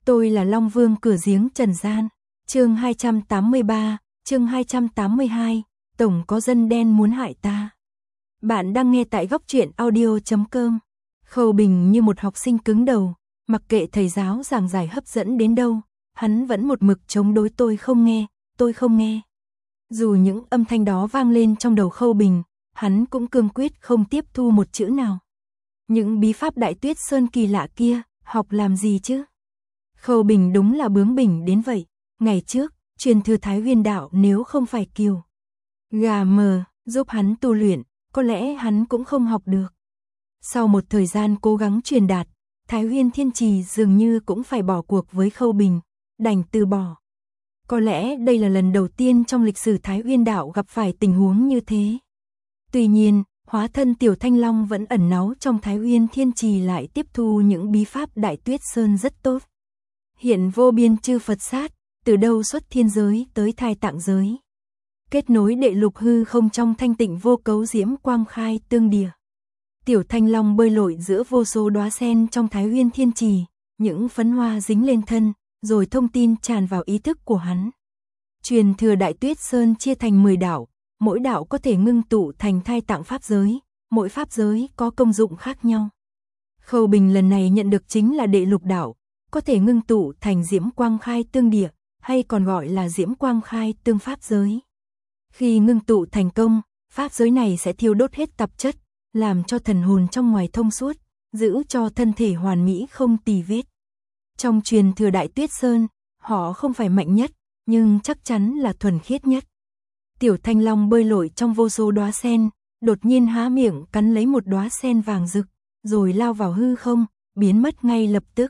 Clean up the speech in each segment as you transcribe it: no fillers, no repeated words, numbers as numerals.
Tôi là Long Vương cửa giếng trần gian. Chương 283, chương 282, tổng có dân đen muốn hại ta. Bạn đang nghe tại góc truyện audio.com. Khâu Bình như một học sinh cứng đầu, mặc kệ thầy giáo giảng giải hấp dẫn đến đâu, hắn vẫn một mực chống đối tôi không nghe. Dù những âm thanh đó vang lên trong đầu Khâu Bình, hắn cũng cương quyết không tiếp thu một chữ nào. Những bí pháp Đại Tuyết Sơn kỳ lạ kia, học làm gì chứ? Khâu Bình đúng là bướng bỉnh đến vậy. Ngày trước, truyền thừa Thái Huyền đạo nếu không phải Kiều Gà mờ giúp hắn tu luyện, có lẽ hắn cũng không học được. Sau một thời gian cố gắng truyền đạt, Thái Huyền Thiên Trì dường như cũng phải bỏ cuộc với Khâu Bình, đành từ bỏ. Có lẽ đây là lần đầu tiên trong lịch sử Thái Huyền đạo gặp phải tình huống như thế. Tuy nhiên, hóa thân Tiểu Thanh Long vẫn ẩn náu trong Thái Huyền Thiên Trì lại tiếp thu những bí pháp Đại Tuyết Sơn rất tốt. Hiện vô biên chư Phật sát, từ đâu xuất thiên giới tới thai tạng giới. Kết nối đệ lục hư không trong thanh tịnh vô cấu diễm quang khai tương địa. Tiểu Thanh Long bơi lội giữa vô số đóa sen trong Thái Huyền Thiên Trì, những phấn hoa dính lên thân, rồi thông tin tràn vào ý thức của hắn. Truyền thừa Đại Tuyết Sơn chia thành 10 đạo, mỗi đạo có thể ngưng tụ thành thai tạng pháp giới, mỗi pháp giới có công dụng khác nhau. Khâu Bình lần này nhận được chính là đệ lục đạo, có thể ngưng tụ thành diễm quang khai tương địa, hay còn gọi là diễm quang khai tương pháp giới. Khi ngưng tụ thành công, pháp giới này sẽ thiêu đốt hết tạp chất, làm cho thần hồn trong ngoài thông suốt, giữ cho thân thể hoàn mỹ không tì vết. Trong truyền thừa Đại Tuyết Sơn, họ không phải mạnh nhất, nhưng chắc chắn là thuần khiết nhất. Tiểu Thanh Long bơi lội trong vô số đóa sen, đột nhiên há miệng cắn lấy một đóa sen vàng rực, rồi lao vào hư không, biến mất ngay lập tức.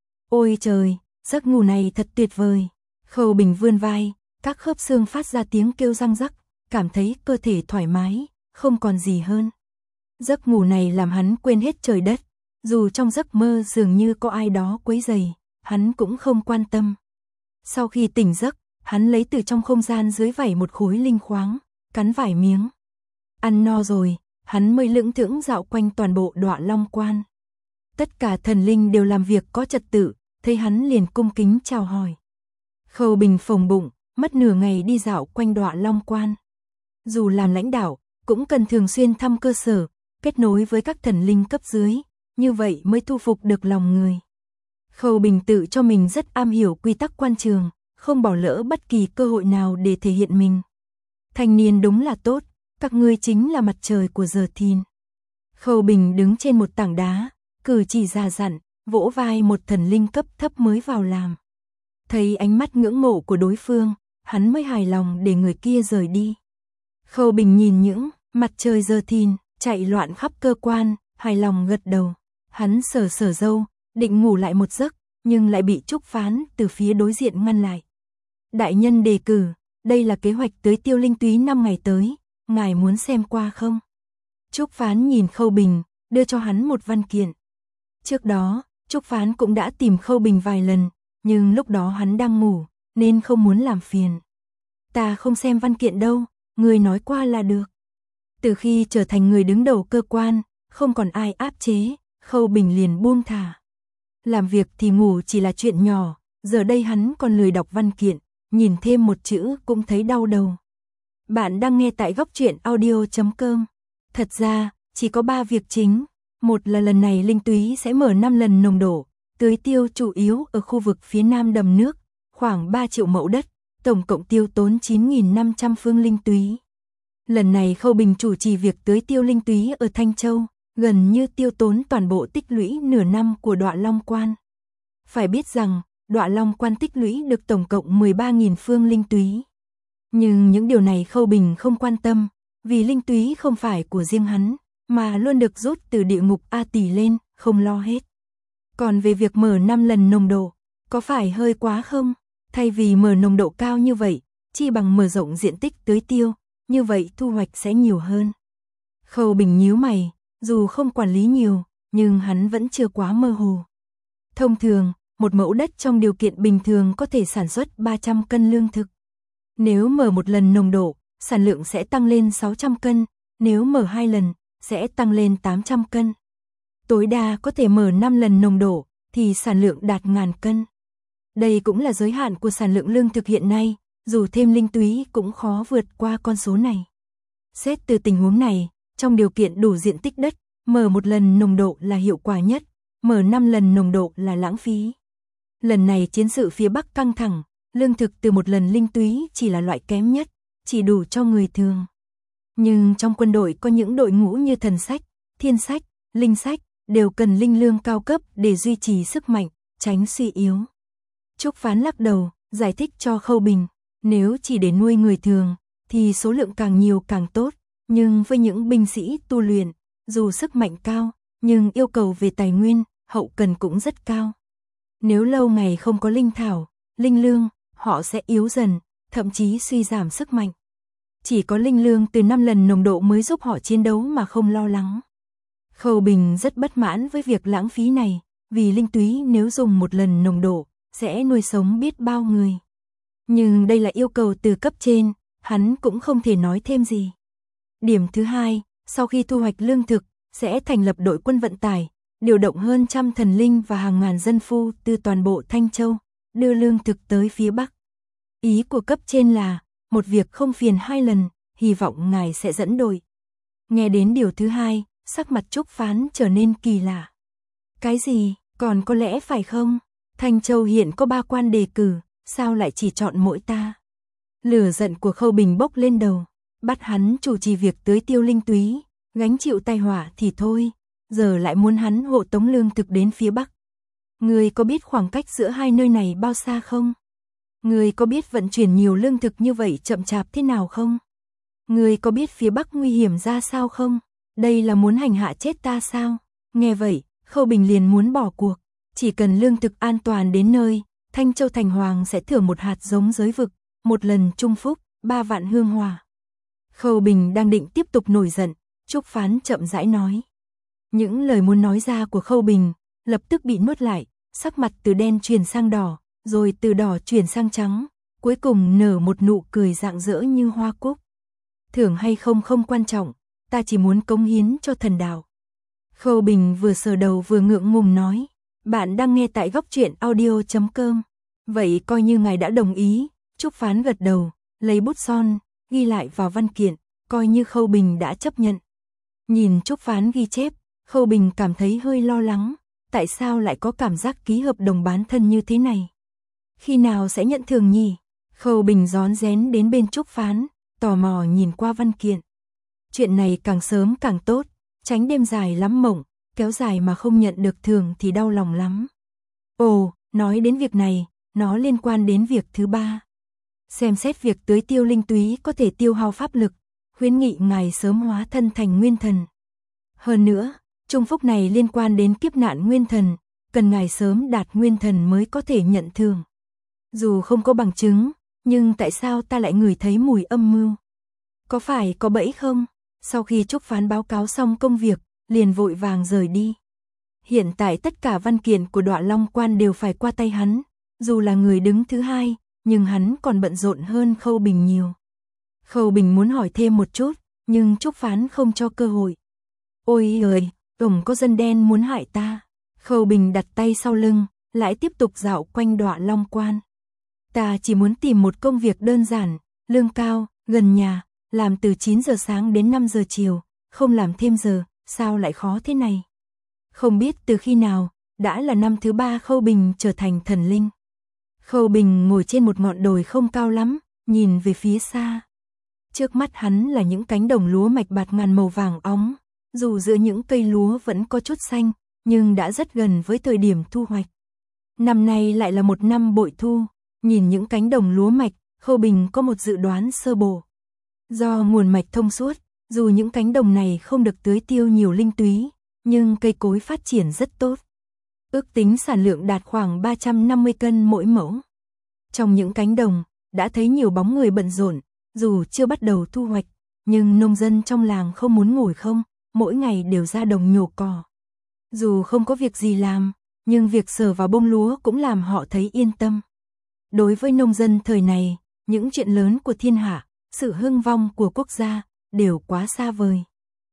Ôi trời, giấc ngủ này thật tuyệt vời. Khâu Bình vươn vai, các khớp xương phát ra tiếng kêu răng rắc, cảm thấy cơ thể thoải mái, không còn gì hơn. Giấc ngủ này làm hắn quên hết trời đất, dù trong giấc mơ dường như có ai đó quấy rầy, hắn cũng không quan tâm. Sau khi tỉnh giấc, hắn lấy từ trong không gian dưới vảy một khối linh khoáng, cắn vài miếng. Ăn no rồi, hắn mới lững thững dạo quanh toàn bộ Đọa Long Quan. Tất cả thần linh đều làm việc có trật tự, thấy hắn liền cung kính chào hỏi. Khâu Bình phồng bụng, mất nửa ngày đi dạo quanh Đọa Long Quan. Dù làm lãnh đạo, cũng cần thường xuyên thăm cơ sở, kết nối với các thần linh cấp dưới, như vậy mới thu phục được lòng người. Khâu Bình tự cho mình rất am hiểu quy tắc quan trường, không bỏ lỡ bất kỳ cơ hội nào để thể hiện mình. Thanh niên đúng là tốt, các ngươi chính là mặt trời của giờ thìn. Khâu Bình đứng trên một tảng đá, cử chỉ già dặn, vỗ vai một thần linh cấp thấp mới vào làm. Thấy ánh mắt ngưỡng mộ của đối phương, hắn mới hài lòng để người kia rời đi. Khâu Bình nhìn những mặt trời giờ thìn chạy loạn khắp cơ quan, hài lòng gật đầu. Hắn sờ râu, định ngủ lại một giấc, nhưng lại bị Trúc Phán từ phía đối diện ngăn lại. Đại nhân đề cử, đây là kế hoạch tưới tiêu linh túy 5 ngày tới, ngài muốn xem qua không? Trúc Phán nhìn Khâu Bình, đưa cho hắn một văn kiện. Trước đó, Trúc Phán cũng đã tìm Khâu Bình vài lần, nhưng lúc đó hắn đang ngủ, nên không muốn làm phiền. Ta không xem văn kiện đâu, người nói qua là được. Từ khi trở thành người đứng đầu cơ quan, không còn ai áp chế, Khâu Bình liền buông thả. Làm việc thì ngủ chỉ là chuyện nhỏ, giờ đây hắn còn lười đọc văn kiện, nhìn thêm một chữ cũng thấy đau đầu. Bạn đang nghe tại góc truyện audio.com. Thật ra, chỉ có 3 việc chính. Một là lần này linh túy sẽ mở 5 lần nồng độ, tưới tiêu chủ yếu ở khu vực phía nam đầm nước, khoảng 3 triệu mẫu đất, tổng cộng tiêu tốn 9.500 phương linh túy. Lần này Khâu Bình chủ trì việc tưới tiêu linh túy ở Thanh Châu, gần như tiêu tốn toàn bộ tích lũy nửa năm của Đọa Long Quan. Phải biết rằng, Đọa Long Quan tích lũy được tổng cộng 13.000 phương linh túy. Nhưng những điều này Khâu Bình không quan tâm, vì linh túy không phải của riêng hắn, mà luôn được rút từ địa ngục A Tỳ lên, không lo hết. Còn về việc mở 5 lần nồng độ, có phải hơi quá không? Thay vì mở nồng độ cao như vậy, chi bằng mở rộng diện tích tưới tiêu, như vậy thu hoạch sẽ nhiều hơn. Khâu Bình nhíu mày, dù không quản lý nhiều, nhưng hắn vẫn chưa quá mơ hồ. Thông thường, một mẫu đất trong điều kiện bình thường có thể sản xuất 300 cân lương thực. Nếu mở một lần nồng độ, sản lượng sẽ tăng lên 600 cân, nếu mở 2 lần, sẽ tăng lên 800 cân. Tối đa có thể mở 5 lần nồng độ, thì sản lượng đạt 1000 cân. Đây cũng là giới hạn của sản lượng lương thực hiện nay, dù thêm linh túy cũng khó vượt qua con số này. Xét từ tình huống này, trong điều kiện đủ diện tích đất, mở một lần nồng độ là hiệu quả nhất, mở 5 lần nồng độ là lãng phí. Lần này chiến sự phía Bắc căng thẳng, lương thực từ một lần linh túy chỉ là loại kém nhất, chỉ đủ cho người thường. Nhưng trong quân đội có những đội ngũ như thần sách, thiên sách, linh sách, đều cần linh lương cao cấp để duy trì sức mạnh, tránh suy yếu. Trúc Phán lắc đầu, giải thích cho Khâu Bình, nếu chỉ để nuôi người thường, thì số lượng càng nhiều càng tốt, nhưng với những binh sĩ tu luyện, dù sức mạnh cao, nhưng yêu cầu về tài nguyên, hậu cần cũng rất cao. Nếu lâu ngày không có linh thảo, linh lương, họ sẽ yếu dần, thậm chí suy giảm sức mạnh. Chỉ có linh lương từ 5 lần nồng độ mới giúp họ chiến đấu mà không lo lắng. Khâu Bình rất bất mãn với việc lãng phí này, vì linh túy nếu dùng một lần nồng độ, sẽ nuôi sống biết bao người. Nhưng đây là yêu cầu từ cấp trên, hắn cũng không thể nói thêm gì. Điểm thứ hai, sau khi thu hoạch lương thực, sẽ thành lập đội quân vận tải, điều động hơn trăm thần linh và hàng ngàn dân phu từ toàn bộ Thanh Châu, đưa lương thực tới phía Bắc. Ý của cấp trên là, một việc không phiền 2 lần, hy vọng ngài sẽ dẫn đội. Nghe đến điều thứ hai, sắc mặt Trúc Phán trở nên kỳ lạ. Cái gì, còn có lẽ phải không? Thanh Châu hiện có 3 quan đề cử, sao lại chỉ chọn mỗi ta? Lửa giận của Khâu Bình bốc lên đầu, bắt hắn chủ trì việc tưới tiêu linh túy, gánh chịu tai họa thì thôi, giờ lại muốn hắn hộ tống lương thực đến phía Bắc. Ngươi có biết khoảng cách giữa hai nơi này bao xa không? Ngươi có biết vận chuyển nhiều lương thực như vậy chậm chạp thế nào không? Ngươi có biết phía Bắc nguy hiểm ra sao không? Đây là muốn hành hạ chết ta sao? Nghe vậy, Khâu Bình liền muốn bỏ cuộc. Chỉ cần lương thực an toàn đến nơi, Thanh Châu Thành Hoàng sẽ thưởng một hạt giống giới vực, một lần trung phúc, 3 vạn hương hòa. Khâu Bình đang định tiếp tục nổi giận, Trúc Phán chậm rãi nói. Những lời muốn nói ra của Khâu Bình, lập tức bị nuốt lại, sắc mặt từ đen chuyển sang đỏ, rồi từ đỏ chuyển sang trắng, cuối cùng nở một nụ cười rạng rỡ như hoa cúc. Thưởng hay không không quan trọng, ta chỉ muốn cống hiến cho thần đạo. Khâu Bình vừa sờ đầu vừa ngượng ngùng nói, bạn đang nghe tại Góc Truyện Audio.com. Vậy coi như ngài đã đồng ý. Trúc Phán gật đầu, lấy bút son, ghi lại vào văn kiện, coi như Khâu Bình đã chấp nhận. Nhìn Trúc Phán ghi chép, Khâu Bình cảm thấy hơi lo lắng, tại sao lại có cảm giác ký hợp đồng bán thân như thế này? Khi nào sẽ nhận thưởng nhỉ? Khâu Bình rón rén đến bên Trúc Phán, tò mò nhìn qua văn kiện. Chuyện này càng sớm càng tốt, tránh đêm dài lắm mộng, kéo dài mà không nhận được thưởng thì đau lòng lắm. Ồ, nói đến việc này, nó liên quan đến việc thứ 3. Xem xét việc tưới tiêu linh túy có thể tiêu hao pháp lực, khuyến nghị ngài sớm hóa thân thành nguyên thần. Hơn nữa, trung phúc này liên quan đến kiếp nạn nguyên thần, cần ngài sớm đạt nguyên thần mới có thể nhận thưởng. Dù không có bằng chứng, nhưng tại sao ta lại ngửi thấy mùi âm mưu? Có phải có bẫy không? Sau khi Trúc Phán báo cáo xong công việc, liền vội vàng rời đi. Hiện tại tất cả văn kiện của Đoạ Long Quan đều phải qua tay hắn, dù là người đứng thứ 2, nhưng hắn còn bận rộn hơn Khâu Bình nhiều. Khâu Bình muốn hỏi thêm một chút, nhưng Trúc Phán không cho cơ hội. Ôi ơi, tổng có dân đen muốn hại ta. Khâu Bình đặt tay sau lưng, lại tiếp tục dạo quanh Đoạ Long Quan. Ta chỉ muốn tìm một công việc đơn giản, lương cao, gần nhà, làm từ 9 giờ sáng đến 5 giờ chiều, không làm thêm giờ, sao lại khó thế này? Không biết từ khi nào, đã là năm thứ 3 Khâu Bình trở thành thần linh. Khâu Bình ngồi trên một ngọn đồi không cao lắm, nhìn về phía xa. Trước mắt hắn là những cánh đồng lúa mạch bạt ngàn màu vàng óng, dù giữa những cây lúa vẫn có chút xanh, nhưng đã rất gần với thời điểm thu hoạch. Năm nay lại là một năm bội thu, nhìn những cánh đồng lúa mạch, Khâu Bình có một dự đoán sơ bộ. Do nguồn mạch thông suốt, dù những cánh đồng này không được tưới tiêu nhiều linh túy, nhưng cây cối phát triển rất tốt. Ước tính sản lượng đạt khoảng 350 cân mỗi mẫu. Trong những cánh đồng, đã thấy nhiều bóng người bận rộn, dù chưa bắt đầu thu hoạch, nhưng nông dân trong làng không muốn ngồi không, mỗi ngày đều ra đồng nhổ cỏ. Dù không có việc gì làm, nhưng việc sờ vào bông lúa cũng làm họ thấy yên tâm. Đối với nông dân thời này, những chuyện lớn của thiên hạ, sự hưng vong của quốc gia, đều quá xa vời.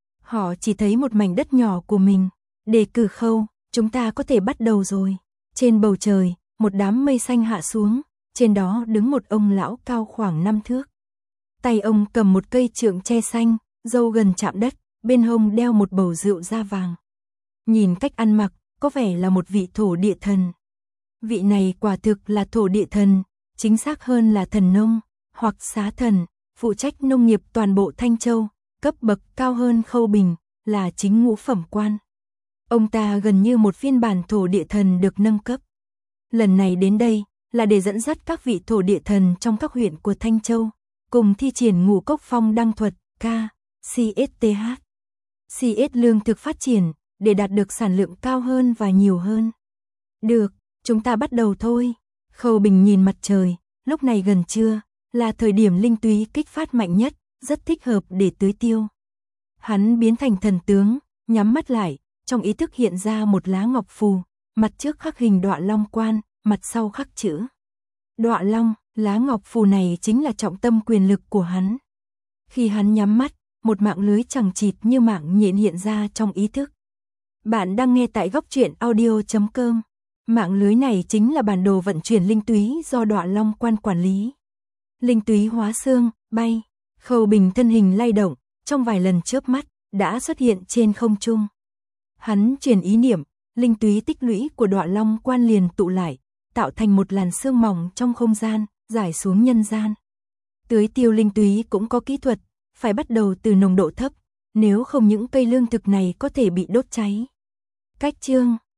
Họ chỉ thấy một mảnh đất nhỏ của mình, đề cử Khâu, chúng ta có thể bắt đầu rồi. Trên bầu trời, một đám mây xanh hạ xuống, trên đó đứng một ông lão cao khoảng 5 thước. Tay ông cầm một cây trượng tre xanh, râu gần chạm đất, bên hông đeo một bầu rượu da vàng. Nhìn cách ăn mặc, có vẻ là một vị thổ địa thần. Vị này quả thực là thổ địa thần, chính xác hơn là thần nông, hoặc xá thần, phụ trách nông nghiệp toàn bộ Thanh Châu, cấp bậc cao hơn Khâu Bình, là chính ngũ phẩm quan. Ông ta gần như một phiên bản thổ địa thần được nâng cấp. Lần này đến đây là để dẫn dắt các vị thổ địa thần trong các huyện của Thanh Châu, cùng thi triển Ngũ Cốc Phong Đăng Thuật, CSTH. CS lương thực phát triển, để đạt được sản lượng cao hơn và nhiều hơn. Được, chúng ta bắt đầu thôi. Khâu Bình nhìn mặt trời, lúc này gần trưa, là thời điểm linh túy kích phát mạnh nhất, rất thích hợp để tưới tiêu. Hắn biến thành thần tướng, nhắm mắt lại, trong ý thức hiện ra một lá ngọc phù, mặt trước khắc hình Đọa Long Quan, mặt sau khắc chữ Đọa Long, lá ngọc phù này chính là trọng tâm quyền lực của hắn. Khi hắn nhắm mắt, một mạng lưới chằng chịt như mạng nhện hiện ra trong ý thức. Bạn đang nghe tại góc truyện audio.com. Mạng lưới này chính là bản đồ vận chuyển linh túy do Đọa Long Quan quản lý. Linh túy hóa xương, bay, Khâu Bình thân hình lay động, trong vài lần chớp mắt, đã xuất hiện trên không trung. Hắn truyền ý niệm, linh túy tích lũy của Đọa Long Quan liền tụ lại, tạo thành một làn sương mỏng trong không gian, rải xuống nhân gian. Tưới tiêu linh túy cũng có kỹ thuật, phải bắt đầu từ nồng độ thấp, nếu không những cây lương thực này có thể bị đốt cháy. Cách chương